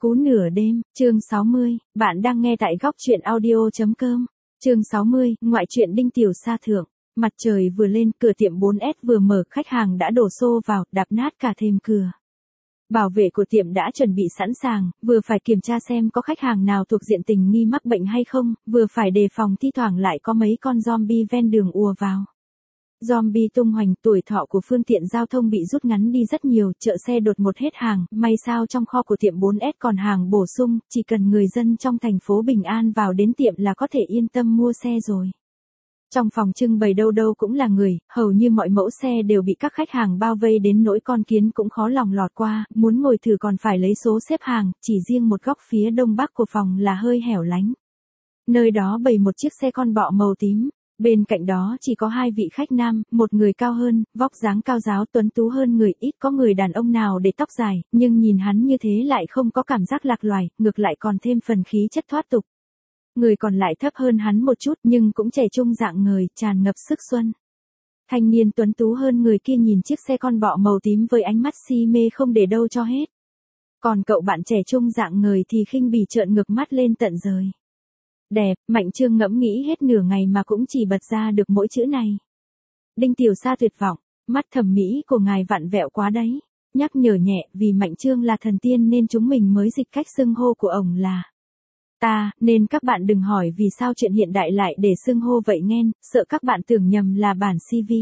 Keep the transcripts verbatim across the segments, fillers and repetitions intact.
Cú nửa đêm, chương sáu mươi, bạn đang nghe tại góc truyện audio chấm com. Chương sáu mươi, ngoại truyện Đinh Tiểu Sa thượng. Mặt trời vừa lên, cửa tiệm bốn S vừa mở, khách hàng đã đổ xô vào, đạp nát cả thềm cửa. Bảo vệ của tiệm đã chuẩn bị sẵn sàng, vừa phải kiểm tra xem có khách hàng nào thuộc diện tình nghi mắc bệnh hay không, vừa phải đề phòng thi thoảng lại có mấy con zombie ven đường ùa vào. Zombie tung hoành, tuổi thọ của phương tiện giao thông bị rút ngắn đi rất nhiều, chợ xe đột ngột hết hàng, may sao trong kho của tiệm bốn S còn hàng bổ sung, chỉ cần người dân trong thành phố bình an vào đến tiệm là có thể yên tâm mua xe rồi. Trong phòng trưng bày đâu đâu cũng là người, hầu như mọi mẫu xe đều bị các khách hàng bao vây đến nỗi con kiến cũng khó lòng lọt qua, muốn ngồi thử còn phải lấy số xếp hàng, chỉ riêng một góc phía đông bắc của phòng là hơi hẻo lánh. Nơi đó bày một chiếc xe con bọ màu tím. Bên cạnh đó chỉ có hai vị khách nam, một người cao hơn, vóc dáng cao ráo tuấn tú hơn người, ít có người đàn ông nào để tóc dài, nhưng nhìn hắn như thế lại không có cảm giác lạc loài, ngược lại còn thêm phần khí chất thoát tục. Người còn lại thấp hơn hắn một chút nhưng cũng trẻ trung dạng người, tràn ngập sức xuân. Thanh niên tuấn tú hơn người kia nhìn chiếc xe con bọ màu tím với ánh mắt si mê không để đâu cho hết. Còn cậu bạn trẻ trung dạng người thì khinh bỉ trợn ngược mắt lên tận rời. Đẹp, Mạnh Trương ngẫm nghĩ hết nửa ngày mà cũng chỉ bật ra được mỗi chữ này. Đinh Tiểu Sa tuyệt vọng, mắt thẩm mỹ của ngài vặn vẹo quá đấy. Nhắc nhở nhẹ, vì Mạnh Trương là thần tiên nên chúng mình mới dịch cách xưng hô của ổng là ta, nên các bạn đừng hỏi vì sao chuyện hiện đại lại để xưng hô vậy nghen, sợ các bạn tưởng nhầm là bản xê vê.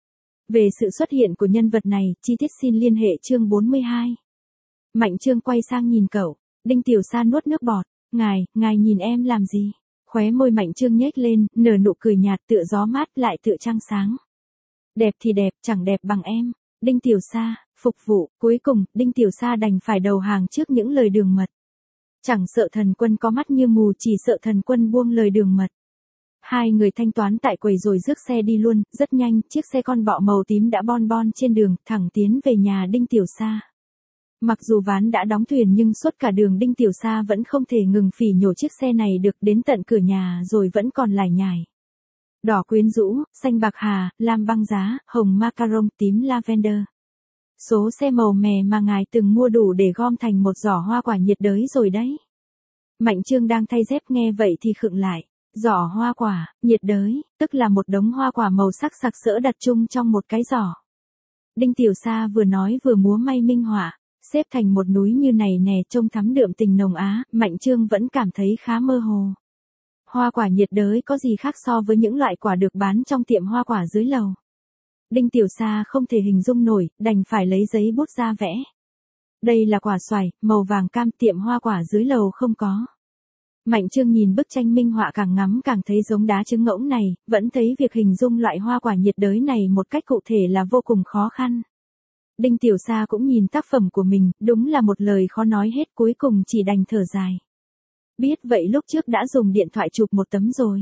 Về sự xuất hiện của nhân vật này, chi tiết xin liên hệ chương bốn mươi hai. Mạnh Trương quay sang nhìn cậu, Đinh Tiểu Sa nuốt nước bọt, ngài, ngài nhìn em làm gì? Khóe môi Mạnh Trương nhếch lên, nở nụ cười nhạt tựa gió mát lại tựa trăng sáng. Đẹp thì đẹp, chẳng đẹp bằng em. Đinh Tiểu Sa, phục vụ, cuối cùng, Đinh Tiểu Sa đành phải đầu hàng trước những lời đường mật. Chẳng sợ thần quân có mắt như mù, chỉ sợ thần quân buông lời đường mật. Hai người thanh toán tại quầy rồi rước xe đi luôn, rất nhanh, chiếc xe con bọ màu tím đã bon bon trên đường, thẳng tiến về nhà Đinh Tiểu Sa. Mặc dù ván đã đóng thuyền nhưng suốt cả đường Đinh Tiểu Sa vẫn không thể ngừng phỉ nhổ chiếc xe này được, đến tận cửa nhà rồi vẫn còn lải nhải. Đỏ quyến rũ, xanh bạc hà, lam băng giá, hồng macaron, tím lavender. Số xe màu mè mà ngài từng mua đủ để gom thành một giỏ hoa quả nhiệt đới rồi đấy. Mạnh Trương đang thay dép nghe vậy thì khựng lại. Giỏ hoa quả, nhiệt đới, tức là một đống hoa quả màu sắc sặc sỡ đặt chung trong một cái giỏ. Đinh Tiểu Sa vừa nói vừa múa may minh họa. Xếp thành một núi như này nè, trông thắm đượm tình nồng á, Mạnh Trương vẫn cảm thấy khá mơ hồ. Hoa quả nhiệt đới có gì khác so với những loại quả được bán trong tiệm hoa quả dưới lầu. Đinh Tiểu Sa không thể hình dung nổi, đành phải lấy giấy bút ra vẽ. Đây là quả xoài, màu vàng cam, tiệm hoa quả dưới lầu không có. Mạnh Trương nhìn bức tranh minh họa càng ngắm càng thấy giống đá trứng ngỗng này, vẫn thấy việc hình dung loại hoa quả nhiệt đới này một cách cụ thể là vô cùng khó khăn. Đinh Tiểu Sa cũng nhìn tác phẩm của mình, đúng là một lời khó nói hết, cuối cùng chỉ đành thở dài. Biết vậy lúc trước đã dùng điện thoại chụp một tấm rồi.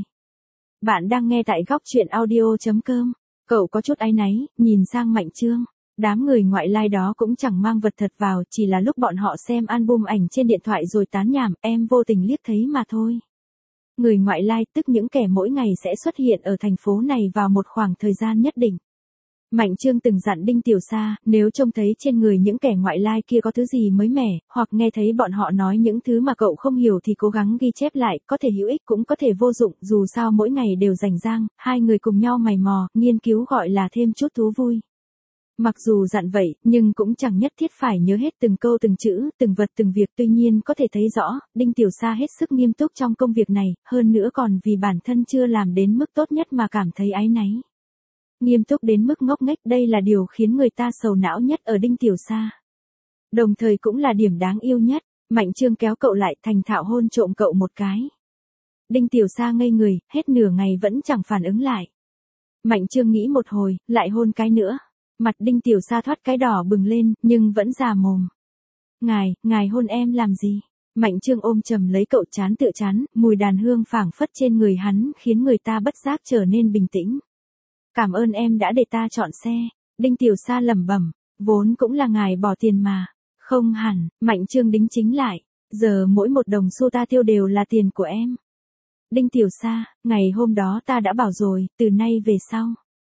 Bạn đang nghe tại góc truyện audio chấm com. Cậu có chút áy náy, nhìn sang Mạnh Trương. Đám người ngoại lai đó cũng chẳng mang vật thật vào, chỉ là lúc bọn họ xem album ảnh trên điện thoại rồi tán nhảm, em vô tình liếc thấy mà thôi. Người ngoại lai tức những kẻ mỗi ngày sẽ xuất hiện ở thành phố này vào một khoảng thời gian nhất định. Mạnh Trương từng dặn Đinh Tiểu Sa, nếu trông thấy trên người những kẻ ngoại lai kia có thứ gì mới mẻ, hoặc nghe thấy bọn họ nói những thứ mà cậu không hiểu thì cố gắng ghi chép lại, có thể hữu ích cũng có thể vô dụng, dù sao mỗi ngày đều rảnh rang, hai người cùng nhau mày mò, nghiên cứu gọi là thêm chút thú vui. Mặc dù dặn vậy, nhưng cũng chẳng nhất thiết phải nhớ hết từng câu từng chữ, từng vật từng việc, tuy nhiên có thể thấy rõ, Đinh Tiểu Sa hết sức nghiêm túc trong công việc này, hơn nữa còn vì bản thân chưa làm đến mức tốt nhất mà cảm thấy áy náy. Nghiêm túc đến mức ngốc nghếch, đây là điều khiến người ta sầu não nhất ở Đinh Tiểu Sa. Đồng thời cũng là điểm đáng yêu nhất. Mạnh Trương kéo cậu lại, thành thạo hôn trộm cậu một cái. Đinh Tiểu Sa ngây người, hết nửa ngày vẫn chẳng phản ứng lại. Mạnh Trương nghĩ một hồi, lại hôn cái nữa. Mặt Đinh Tiểu Sa thoát cái đỏ bừng lên, nhưng vẫn già mồm. Ngài, ngài hôn em làm gì? Mạnh Trương ôm chầm lấy cậu, chán tựa chán, mùi đàn hương phảng phất trên người hắn khiến người ta bất giác trở nên bình tĩnh. Cảm ơn em đã để ta chọn xe. Đinh Tiểu Sa lẩm bẩm, vốn cũng là ngài bỏ tiền mà. Không hẳn, Mạnh Trương đính chính lại. Giờ mỗi một đồng xu ta tiêu đều là tiền của em. Đinh Tiểu Sa, ngày hôm đó ta đã bảo rồi, từ nay về sau.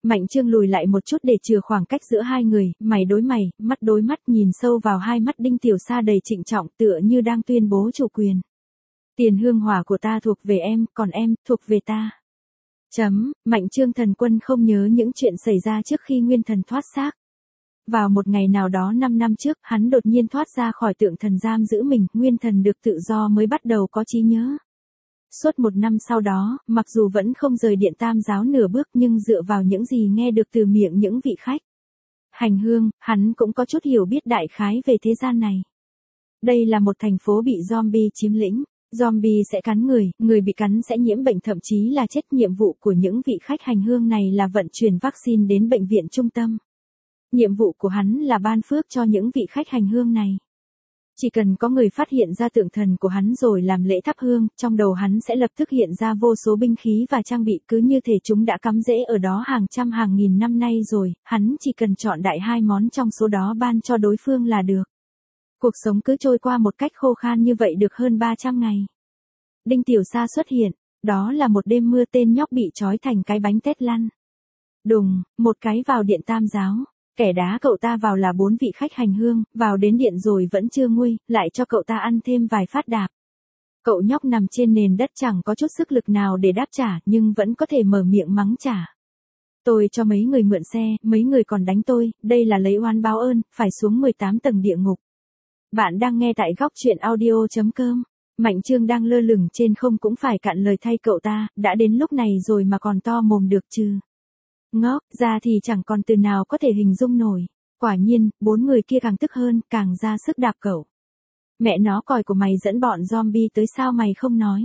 Mạnh Trương lùi lại một chút để chừa khoảng cách giữa hai người, mày đối mày, mắt đối mắt nhìn sâu vào hai mắt Đinh Tiểu Sa đầy trịnh trọng tựa như đang tuyên bố chủ quyền. Tiền hương hỏa của ta thuộc về em, còn em, thuộc về ta. Chấm, Mạnh Trương thần quân không nhớ những chuyện xảy ra trước khi nguyên thần thoát xác. Vào một ngày nào đó năm năm trước, hắn đột nhiên thoát ra khỏi tượng thần giam giữ mình, nguyên thần được tự do mới bắt đầu có trí nhớ. Suốt một năm sau đó, mặc dù vẫn không rời điện Tam giáo nửa bước nhưng dựa vào những gì nghe được từ miệng những vị khách hành hương, hắn cũng có chút hiểu biết đại khái về thế gian này. Đây là một thành phố bị zombie chiếm lĩnh. Zombie sẽ cắn người, người bị cắn sẽ nhiễm bệnh thậm chí là chết. Nhiệm vụ của những vị khách hành hương này là vận chuyển vaccine đến bệnh viện trung tâm. Nhiệm vụ của hắn là ban phước cho những vị khách hành hương này. Chỉ cần có người phát hiện ra tượng thần của hắn rồi làm lễ thắp hương, trong đầu hắn sẽ lập tức hiện ra vô số binh khí và trang bị, cứ như thể chúng đã cắm rễ ở đó hàng trăm hàng nghìn năm nay rồi, hắn chỉ cần chọn đại hai món trong số đó ban cho đối phương là được. Cuộc sống cứ trôi qua một cách khô khan như vậy được hơn ba trăm ngày. Đinh Tiểu Sa xuất hiện, đó là một đêm mưa, tên nhóc bị trói thành cái bánh tét lăn. Đùng, một cái vào điện Tam giáo. Kẻ đá cậu ta vào là bốn vị khách hành hương, vào đến điện rồi vẫn chưa nguôi, lại cho cậu ta ăn thêm vài phát đạp. Cậu nhóc nằm trên nền đất chẳng có chút sức lực nào để đáp trả, nhưng vẫn có thể mở miệng mắng trả. Tôi cho mấy người mượn xe, mấy người còn đánh tôi, đây là lấy oán báo ơn, phải xuống mười tám tầng địa ngục. Bạn đang nghe tại góc truyện audio chấm com. Mạnh Trương đang lơ lửng trên không cũng phải cạn lời thay cậu ta, đã đến lúc này rồi mà còn to mồm được chứ. Ngốc, ra thì chẳng còn từ nào có thể hình dung nổi. Quả nhiên, bốn người kia càng tức hơn, càng ra sức đạp cậu. Mẹ nó, còi của mày dẫn bọn zombie tới sao mày không nói?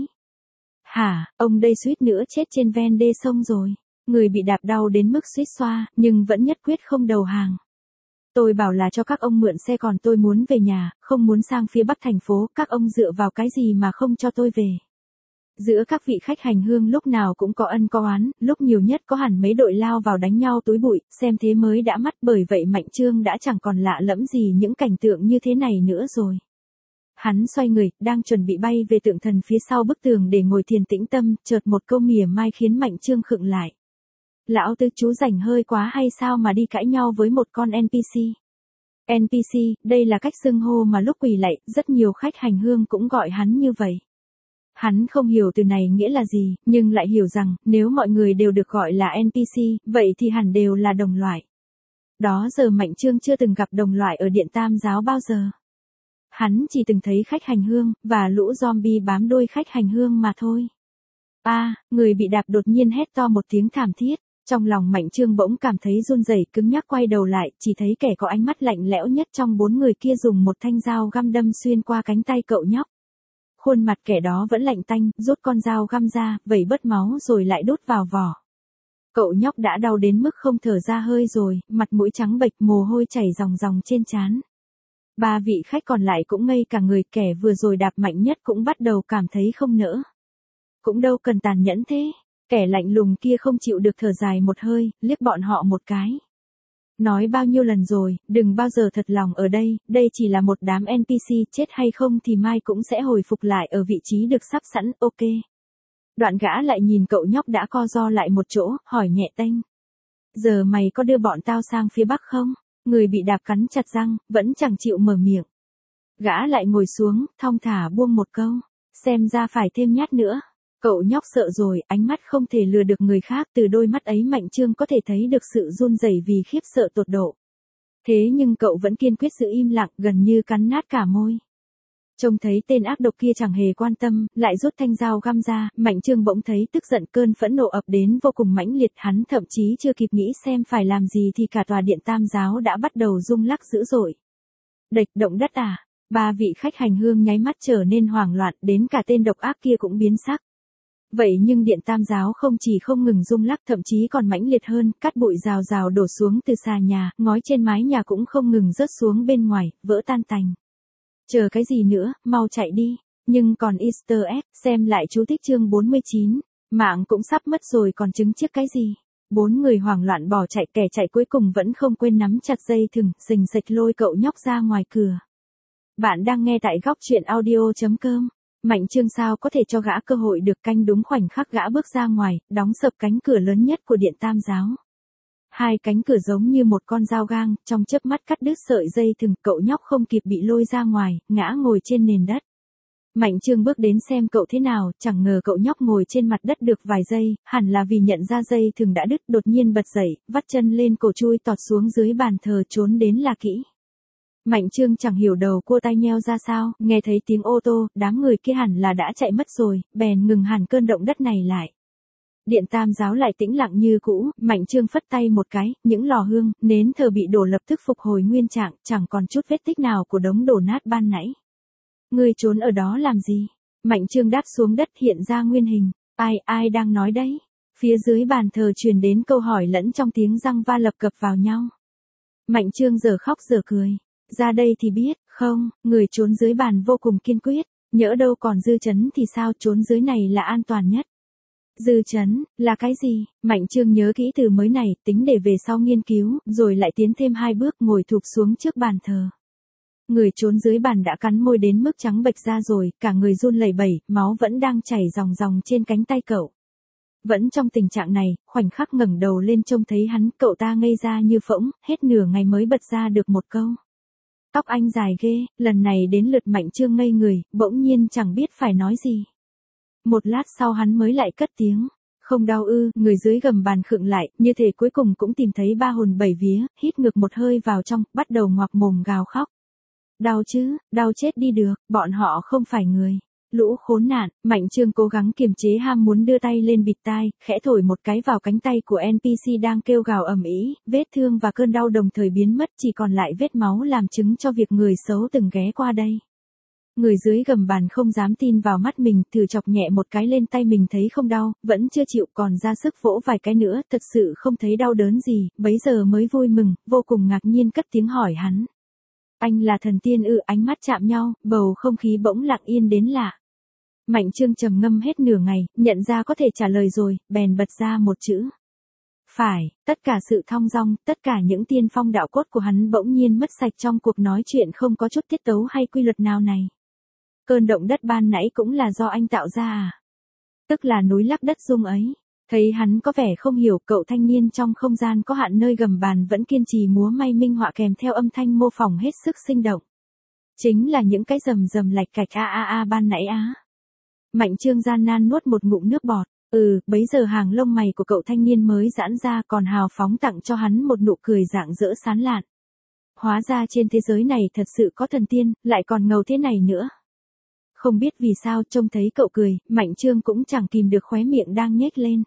Hả, ông đây suýt nữa chết trên ven đê sông rồi. Người bị đạp đau đến mức suýt xoa, nhưng vẫn nhất quyết không đầu hàng. Tôi bảo là cho các ông mượn xe còn tôi muốn về nhà, không muốn sang phía bắc thành phố, các ông dựa vào cái gì mà không cho tôi về. Giữa các vị khách hành hương lúc nào cũng có ân có oán, lúc nhiều nhất có hẳn mấy đội lao vào đánh nhau túi bụi, xem thế mới đã mắt, bởi vậy Mạnh Trương đã chẳng còn lạ lẫm gì những cảnh tượng như thế này nữa rồi. Hắn xoay người, đang chuẩn bị bay về tượng thần phía sau bức tường để ngồi thiền tĩnh tâm, chợt một câu mỉa mai khiến Mạnh Trương khựng lại. Lão tư chú rảnh hơi quá hay sao mà đi cãi nhau với một con en pê xê? en pê xê, đây là cách xưng hô mà lúc quỳ lạy, rất nhiều khách hành hương cũng gọi hắn như vậy. Hắn không hiểu từ này nghĩa là gì, nhưng lại hiểu rằng, nếu mọi người đều được gọi là en pê xê, vậy thì hẳn đều là đồng loại. Đó giờ Mạnh Trương chưa từng gặp đồng loại ở điện Tam giáo bao giờ. Hắn chỉ từng thấy khách hành hương, và lũ zombie bám đuôi khách hành hương mà thôi. A, à, người bị đạp đột nhiên hét to một tiếng thảm thiết. Trong lòng Mạnh Trương bỗng cảm thấy run rẩy, cứng nhắc quay đầu lại, chỉ thấy kẻ có ánh mắt lạnh lẽo nhất trong bốn người kia dùng một thanh dao găm đâm xuyên qua cánh tay cậu nhóc. Khuôn mặt kẻ đó vẫn lạnh tanh, rút con dao găm ra, vẩy bớt máu rồi lại đút vào vỏ. Cậu nhóc đã đau đến mức không thở ra hơi rồi, mặt mũi trắng bệch, mồ hôi chảy ròng ròng trên trán. Ba vị khách còn lại cũng ngây cả người, kẻ vừa rồi đạp mạnh nhất cũng bắt đầu cảm thấy không nỡ. Cũng đâu cần tàn nhẫn thế. Kẻ lạnh lùng kia không chịu được thở dài một hơi, liếc bọn họ một cái. Nói bao nhiêu lần rồi, đừng bao giờ thật lòng ở đây, đây chỉ là một đám en pê xê, chết hay không thì mai cũng sẽ hồi phục lại ở vị trí được sắp sẵn, ok. Đoạn gã lại nhìn cậu nhóc đã co ro lại một chỗ, hỏi nhẹ tênh. Giờ mày có đưa bọn tao sang phía bắc không? Người bị đạp cắn chặt răng, vẫn chẳng chịu mở miệng. Gã lại ngồi xuống, thong thả buông một câu. Xem ra phải thêm nhát nữa. Cậu nhóc sợ rồi, ánh mắt không thể lừa được người khác, từ đôi mắt ấy Mạnh Trương có thể thấy được sự run rẩy vì khiếp sợ tột độ. Thế nhưng cậu vẫn kiên quyết giữ im lặng, gần như cắn nát cả môi. Trông thấy tên ác độc kia chẳng hề quan tâm, lại rút thanh dao găm ra, Mạnh Trương bỗng thấy tức giận, cơn phẫn nộ ập đến vô cùng mãnh liệt, hắn thậm chí chưa kịp nghĩ xem phải làm gì thì cả tòa điện Tam giáo đã bắt đầu rung lắc dữ dội. Địch, động đất à? Ba vị khách hành hương nháy mắt trở nên hoảng loạn, đến cả tên độc ác kia cũng biến sắc. Vậy nhưng điện Tam giáo không chỉ không ngừng rung lắc, thậm chí còn mãnh liệt hơn, cát bụi rào rào đổ xuống từ xà nhà, ngói trên mái nhà cũng không ngừng rớt xuống bên ngoài, vỡ tan tành. Chờ cái gì nữa, mau chạy đi. Nhưng còn Easter egg, xem lại chú thích chương bốn mươi chín. Mạng cũng sắp mất rồi còn chứng chiếc cái gì. Bốn người hoảng loạn bỏ chạy, kẻ chạy cuối cùng vẫn không quên nắm chặt dây thừng, rình rịch lôi cậu nhóc ra ngoài cửa. Bạn đang nghe tại góc truyện audio chấm com. Mạnh Trương sao có thể cho gã cơ hội được, canh đúng khoảnh khắc gã bước ra ngoài, đóng sập cánh cửa lớn nhất của điện Tam giáo. Hai cánh cửa giống như một con dao gang, trong chớp mắt cắt đứt sợi dây thừng, cậu nhóc không kịp bị lôi ra ngoài, ngã ngồi trên nền đất. Mạnh Trương bước đến xem cậu thế nào, chẳng ngờ cậu nhóc ngồi trên mặt đất được vài giây, hẳn là vì nhận ra dây thừng đã đứt, đột nhiên bật dậy, vắt chân lên cổ chui tọt xuống dưới bàn thờ trốn đến là kỹ. Mạnh Trương chẳng hiểu đầu cua tai nheo ra sao, nghe thấy tiếng ô tô, đám người kia hẳn là đã chạy mất rồi, bèn ngừng hẳn cơn động đất này lại. Điện tam giáo lại tĩnh lặng như cũ, Mạnh Trương phất tay một cái, những lò hương, nến thờ bị đổ lập tức phục hồi nguyên trạng, chẳng còn chút vết tích nào của đống đổ nát ban nãy. Ngươi trốn ở đó làm gì? Mạnh Trương đáp xuống đất hiện ra nguyên hình. Ai, ai đang nói đấy? Phía dưới bàn thờ truyền đến câu hỏi lẫn trong tiếng răng va lập cập vào nhau. Mạnh Trương giờ khóc giờ cười. Ra đây thì biết, không, người trốn dưới bàn vô cùng kiên quyết. Nhỡ đâu còn dư chấn thì sao, trốn dưới này là an toàn nhất. Dư chấn, là cái gì? Mạnh Trương nhớ kỹ từ mới này, tính để về sau nghiên cứu, rồi lại tiến thêm hai bước ngồi thụp xuống trước bàn thờ. Người trốn dưới bàn đã cắn môi đến mức trắng bệch ra rồi, cả người run lẩy bẩy, máu vẫn đang chảy ròng ròng trên cánh tay cậu. Vẫn trong tình trạng này, khoảnh khắc ngẩng đầu lên trông thấy hắn, cậu ta ngây ra như phỗng, hết nửa ngày mới bật ra được một câu. Tóc anh dài ghê, lần này đến lượt Mạnh Trương ngây người, bỗng nhiên chẳng biết phải nói gì. Một lát sau hắn mới lại cất tiếng. Không đau ư, người dưới gầm bàn khựng lại, như thể cuối cùng cũng tìm thấy ba hồn bảy vía, hít ngược một hơi vào trong, bắt đầu ngoạc mồm gào khóc. Đau chứ, đau chết đi được, bọn họ không phải người. Lũ khốn nạn, Mạnh Trương cố gắng kiềm chế ham muốn đưa tay lên bịt tai, khẽ thổi một cái vào cánh tay của en pê xê đang kêu gào ầm ĩ, vết thương và cơn đau đồng thời biến mất, chỉ còn lại vết máu làm chứng cho việc người xấu từng ghé qua đây. Người dưới gầm bàn không dám tin vào mắt mình, thử chọc nhẹ một cái lên tay mình thấy không đau, vẫn chưa chịu, còn ra sức vỗ vài cái nữa, thật sự không thấy đau đớn gì, bấy giờ mới vui mừng, vô cùng ngạc nhiên cất tiếng hỏi hắn. Anh là thần tiên ư? Ánh mắt chạm nhau, bầu không khí bỗng lặng yên đến lạ. Mạnh Trương trầm ngâm hết nửa ngày, nhận ra có thể trả lời rồi, bèn bật ra một chữ. Phải, tất cả sự thong dong, tất cả những tiên phong đạo cốt của hắn bỗng nhiên mất sạch trong cuộc nói chuyện không có chút tiết tấu hay quy luật nào này. Cơn động đất ban nãy cũng là do anh tạo ra à? Tức là núi lắc đất rung ấy. Thấy hắn có vẻ không hiểu, cậu thanh niên trong không gian có hạn nơi gầm bàn vẫn kiên trì múa may minh họa kèm theo âm thanh mô phỏng hết sức sinh động. Chính là những cái rầm rầm lạch cạch a a a ban nãy á. Mạnh Trương gian nan nuốt một ngụm nước bọt. Ừ, bấy giờ hàng lông mày của cậu thanh niên mới giãn ra, còn hào phóng tặng cho hắn một nụ cười rạng rỡ sán lạn. Hóa ra trên thế giới này thật sự có thần tiên, lại còn ngầu thế này nữa. Không biết vì sao trông thấy cậu cười, Mạnh Trương cũng chẳng kìm được khóe miệng đang nhếch lên.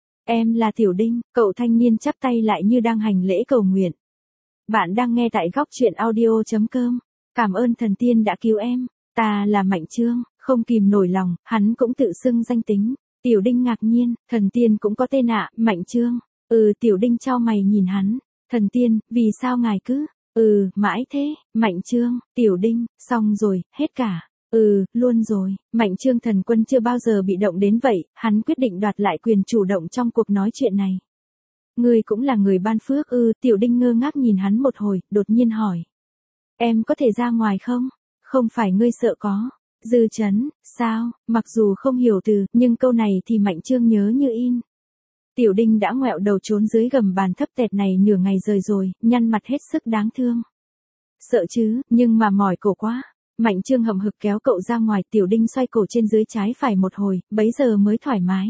Em là Tiểu Đinh, cậu thanh niên chắp tay lại như đang hành lễ cầu nguyện. Bạn đang nghe tại góc truyện audio chấm com. Cảm ơn thần tiên đã cứu em. Ta là Mạnh Trương, không kìm nổi lòng, hắn cũng tự xưng danh tính. Tiểu Đinh ngạc nhiên, thần tiên cũng có tên ạ, à, Mạnh Trương. Ừ, Tiểu Đinh chau mày nhìn hắn. Thần tiên, vì sao ngài cứ? Ừ, mãi thế, Mạnh Trương, Tiểu Đinh, xong rồi, hết cả. Ừ, luôn rồi, Mạnh Trương thần quân chưa bao giờ bị động đến vậy, hắn quyết định đoạt lại quyền chủ động trong cuộc nói chuyện này. Ngươi cũng là người ban phước ư? Tiểu Đinh ngơ ngác nhìn hắn một hồi, đột nhiên hỏi. Em có thể ra ngoài không? Không phải ngươi sợ có. Dư chấn, sao? Mặc dù không hiểu từ, nhưng câu này thì Mạnh Trương nhớ như in. Tiểu Đinh đã ngoẹo đầu trốn dưới gầm bàn thấp tẹt này nửa ngày rời rồi, nhăn mặt hết sức đáng thương. Sợ chứ, nhưng mà mỏi cổ quá. Mạnh Trương hậm hực kéo cậu ra ngoài, Tiểu Đinh xoay cổ trên dưới trái phải một hồi, bấy giờ mới thoải mái.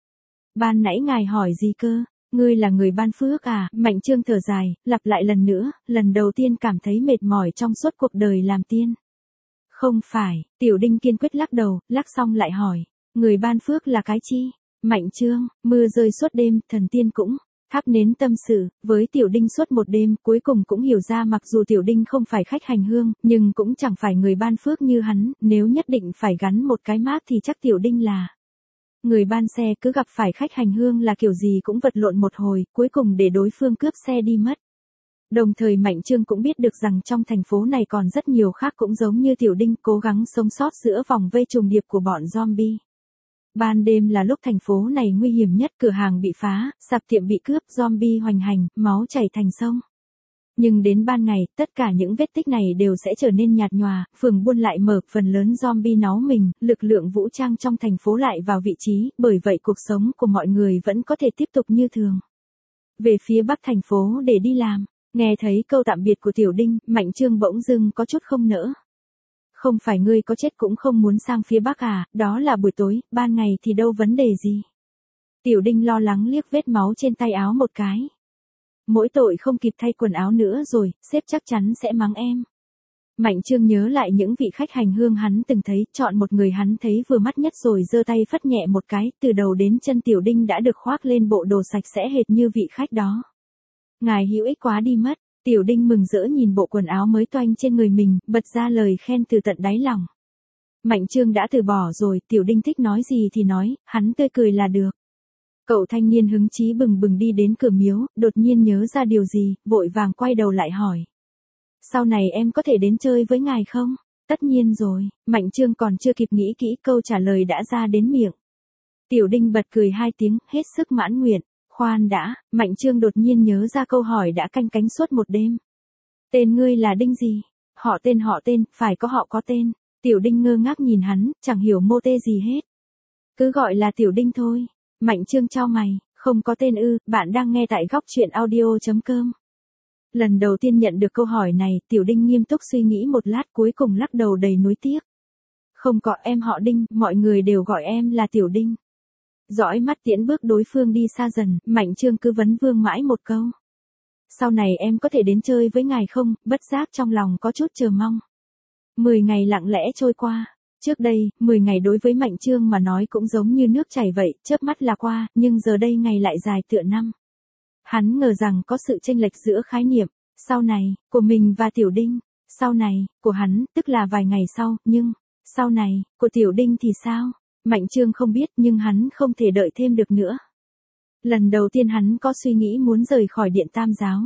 Ban nãy ngài hỏi gì cơ? Ngươi là người ban phước à? Mạnh Trương thở dài, lặp lại lần nữa, lần đầu tiên cảm thấy mệt mỏi trong suốt cuộc đời làm tiên. Không phải, Tiểu Đinh kiên quyết lắc đầu, lắc xong lại hỏi. Người ban phước là cái chi? Mạnh Trương, mưa rơi suốt đêm, thần tiên cũng thắp nến tâm sự với Tiểu Đinh suốt một đêm, cuối cùng cũng hiểu ra mặc dù Tiểu Đinh không phải khách hành hương, nhưng cũng chẳng phải người ban phước như hắn, nếu nhất định phải gắn một cái mác thì chắc Tiểu Đinh là người ban xe, cứ gặp phải khách hành hương là kiểu gì cũng vật lộn một hồi, cuối cùng để đối phương cướp xe đi mất. Đồng thời Mạnh Trương cũng biết được rằng trong thành phố này còn rất nhiều khác cũng giống như Tiểu Đinh cố gắng sống sót giữa vòng vây trùng điệp của bọn zombie. Ban đêm là lúc thành phố này nguy hiểm nhất, cửa hàng bị phá, sạp tiệm bị cướp, zombie hoành hành, máu chảy thành sông. Nhưng đến ban ngày, tất cả những vết tích này đều sẽ trở nên nhạt nhòa, phường buôn lại mở, phần lớn zombie náu mình, lực lượng vũ trang trong thành phố lại vào vị trí, bởi vậy cuộc sống của mọi người vẫn có thể tiếp tục như thường. về phía bắc thành phố để đi làm. Nghe thấy câu tạm biệt của Tiểu Đinh, Mạnh Trương bỗng dưng có chút không nỡ. Không phải ngươi có chết cũng không muốn sang phía bắc à, đó là buổi tối, ban ngày thì đâu vấn đề gì. Tiểu Đinh lo lắng liếc vết máu trên tay áo một cái. Mỗi tội không kịp thay quần áo nữa rồi, sếp chắc chắn sẽ mắng em. Mạnh Trương nhớ lại những vị khách hành hương hắn từng thấy, chọn một người hắn thấy vừa mắt nhất rồi giơ tay phất nhẹ một cái, từ đầu đến chân Tiểu Đinh đã được khoác lên bộ đồ sạch sẽ hệt như vị khách đó. Ngài hữu ích quá đi mất, Tiểu Đinh mừng rỡ nhìn bộ quần áo mới toanh trên người mình, bật ra lời khen từ tận đáy lòng. Mạnh Trương đã từ bỏ rồi, Tiểu Đinh thích nói gì thì nói, hắn tươi cười là được. Cậu thanh niên hứng chí bừng bừng đi đến cửa miếu, đột nhiên nhớ ra điều gì, vội vàng quay đầu lại hỏi. Sau này em có thể đến chơi với ngài không? Tất nhiên rồi, Mạnh Trương còn chưa kịp nghĩ kỹ câu trả lời đã ra đến miệng. Tiểu Đinh bật cười hai tiếng, hết sức mãn nguyện. Khoan đã, Mạnh Trương đột nhiên nhớ ra câu hỏi đã canh cánh suốt một đêm. Tên ngươi là Đinh gì? Họ tên họ tên, phải có họ có tên. Tiểu Đinh ngơ ngác nhìn hắn, chẳng hiểu mô tê gì hết. Cứ gọi là Tiểu Đinh thôi. Mạnh Trương chau mày, không có tên ư, bạn đang nghe tại góc truyện audio chấm com. Lần đầu tiên nhận được câu hỏi này, Tiểu Đinh nghiêm túc suy nghĩ một lát cuối cùng lắc đầu đầy nuối tiếc. Không có, em họ Đinh, mọi người đều gọi em là Tiểu Đinh. Dõi mắt tiễn bước đối phương đi xa dần, Mạnh Trương cứ vấn vương mãi một câu. Sau này em có thể đến chơi với ngài không, bất giác trong lòng có chút chờ mong. Mười ngày lặng lẽ trôi qua. Trước đây, mười ngày đối với Mạnh Trương mà nói cũng giống như nước chảy vậy, chớp mắt là qua, nhưng giờ đây ngày lại dài tựa năm. Hắn ngờ rằng có sự chênh lệch giữa khái niệm, sau này, của mình và Tiểu Đinh, sau này, của hắn, tức là vài ngày sau, nhưng, sau này, của Tiểu Đinh thì sao? Mạnh Trương không biết nhưng hắn không thể đợi thêm được nữa. Lần đầu tiên hắn có suy nghĩ muốn rời khỏi Điện Tam Giáo.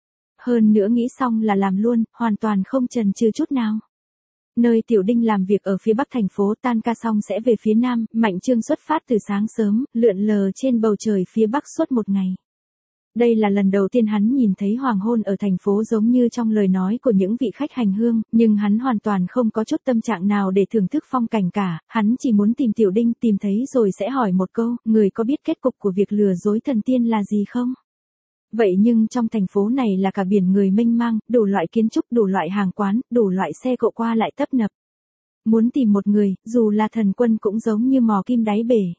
Hơn nữa nghĩ xong là làm luôn, hoàn toàn không chần chừ chút nào. Nơi Tiểu Đinh làm việc ở phía bắc thành phố, tan ca xong sẽ về phía nam, Mạnh Trương xuất phát từ sáng sớm, lượn lờ trên bầu trời phía bắc suốt một ngày. Đây là lần đầu tiên hắn nhìn thấy hoàng hôn ở thành phố giống như trong lời nói của những vị khách hành hương, nhưng hắn hoàn toàn không có chút tâm trạng nào để thưởng thức phong cảnh cả, hắn chỉ muốn tìm Tiểu Đinh, tìm thấy rồi sẽ hỏi một câu, người có biết kết cục của việc lừa dối thần tiên là gì không? Vậy nhưng trong thành phố này là cả biển người mênh mang, đủ loại kiến trúc, đủ loại hàng quán, đủ loại xe cộ qua lại tấp nập. Muốn tìm một người, dù là thần quân cũng giống như mò kim đáy bể.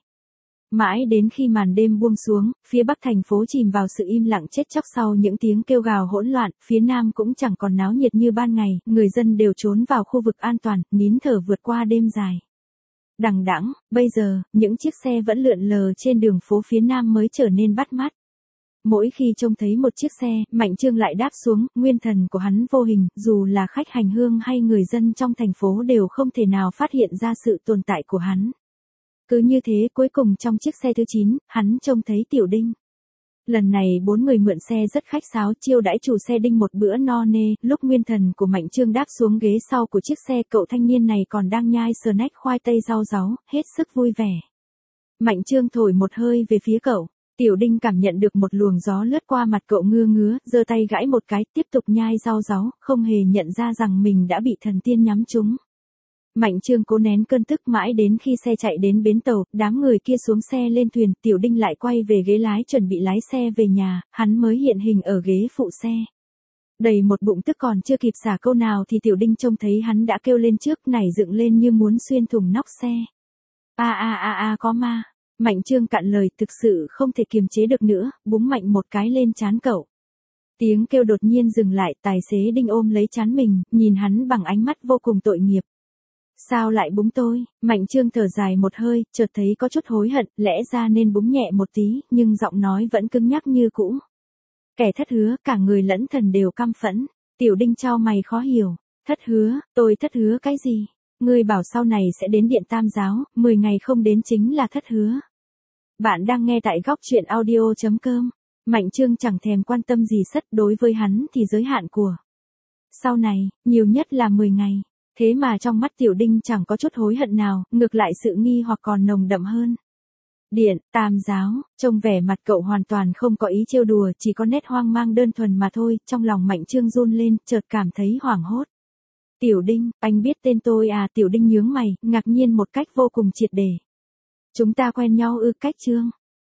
Mãi đến khi màn đêm buông xuống, phía bắc thành phố chìm vào sự im lặng chết chóc sau những tiếng kêu gào hỗn loạn, phía nam cũng chẳng còn náo nhiệt như ban ngày, người dân đều trốn vào khu vực an toàn, nín thở vượt qua đêm dài. Đằng đẵng, bây giờ, những chiếc xe vẫn lượn lờ trên đường phố phía nam mới trở nên bắt mắt. Mỗi khi trông thấy một chiếc xe, Mạnh Trương lại đáp xuống, nguyên thần của hắn vô hình, dù là khách hành hương hay người dân trong thành phố đều không thể nào phát hiện ra sự tồn tại của hắn. Cứ như thế cuối cùng trong chiếc xe thứ chín, hắn trông thấy Tiểu Đinh. Lần này bốn người mượn xe rất khách sáo chiêu đãi chủ xe Đinh một bữa no nê, lúc nguyên thần của Mạnh Trương đáp xuống ghế sau của chiếc xe cậu thanh niên này còn đang nhai snack khoai tây rau ráu, hết sức vui vẻ. Mạnh Trương thổi một hơi về phía cậu, Tiểu Đinh cảm nhận được một luồng gió lướt qua mặt cậu ngưa ngứa, giơ tay gãi một cái tiếp tục nhai rau ráu, không hề nhận ra rằng mình đã bị thần tiên nhắm trúng. Mạnh Trương cố nén cơn tức mãi đến khi xe chạy đến bến tàu, đám người kia xuống xe lên thuyền, Tiểu Đinh lại quay về ghế lái chuẩn bị lái xe về nhà, hắn mới hiện hình ở ghế phụ xe. Đầy một bụng tức còn chưa kịp xả câu nào thì Tiểu Đinh trông thấy hắn đã kêu lên trước, nảy dựng lên như muốn xuyên thủng nóc xe. A a a a có ma. Mạnh Trương cạn lời, thực sự không thể kiềm chế được nữa, búng mạnh một cái lên trán cậu. Tiếng kêu đột nhiên dừng lại, tài xế Đinh ôm lấy trán mình, nhìn hắn bằng ánh mắt vô cùng tội nghiệp. Sao lại búng tôi? Mạnh Trương thở dài một hơi, chợt thấy có chút hối hận, lẽ ra nên búng nhẹ một tí, nhưng giọng nói vẫn cứng nhắc như cũ. Kẻ thất hứa, cả người lẫn thần đều căm phẫn. Tiểu Đinh chau mày khó hiểu. Thất hứa, tôi thất hứa cái gì? Ngươi bảo sau này sẽ đến Điện Tam Giáo, mười ngày không đến chính là thất hứa. Bạn đang nghe tại góc truyện audio chấm com. Mạnh Trương chẳng thèm quan tâm gì sất, đối với hắn thì giới hạn của sau này, nhiều nhất là mười ngày. Thế mà trong mắt Tiểu Đinh chẳng có chút hối hận nào, ngược lại sự nghi hoặc còn nồng đậm hơn. Điện, Tam Giáo, trông vẻ mặt cậu hoàn toàn không có ý trêu đùa, chỉ có nét hoang mang đơn thuần mà thôi, trong lòng Mạnh Trương run lên, chợt cảm thấy hoảng hốt. Tiểu Đinh, anh biết tên tôi à? Tiểu Đinh nhướng mày, ngạc nhiên một cách vô cùng triệt để. Chúng ta quen nhau ư? Cách Trương.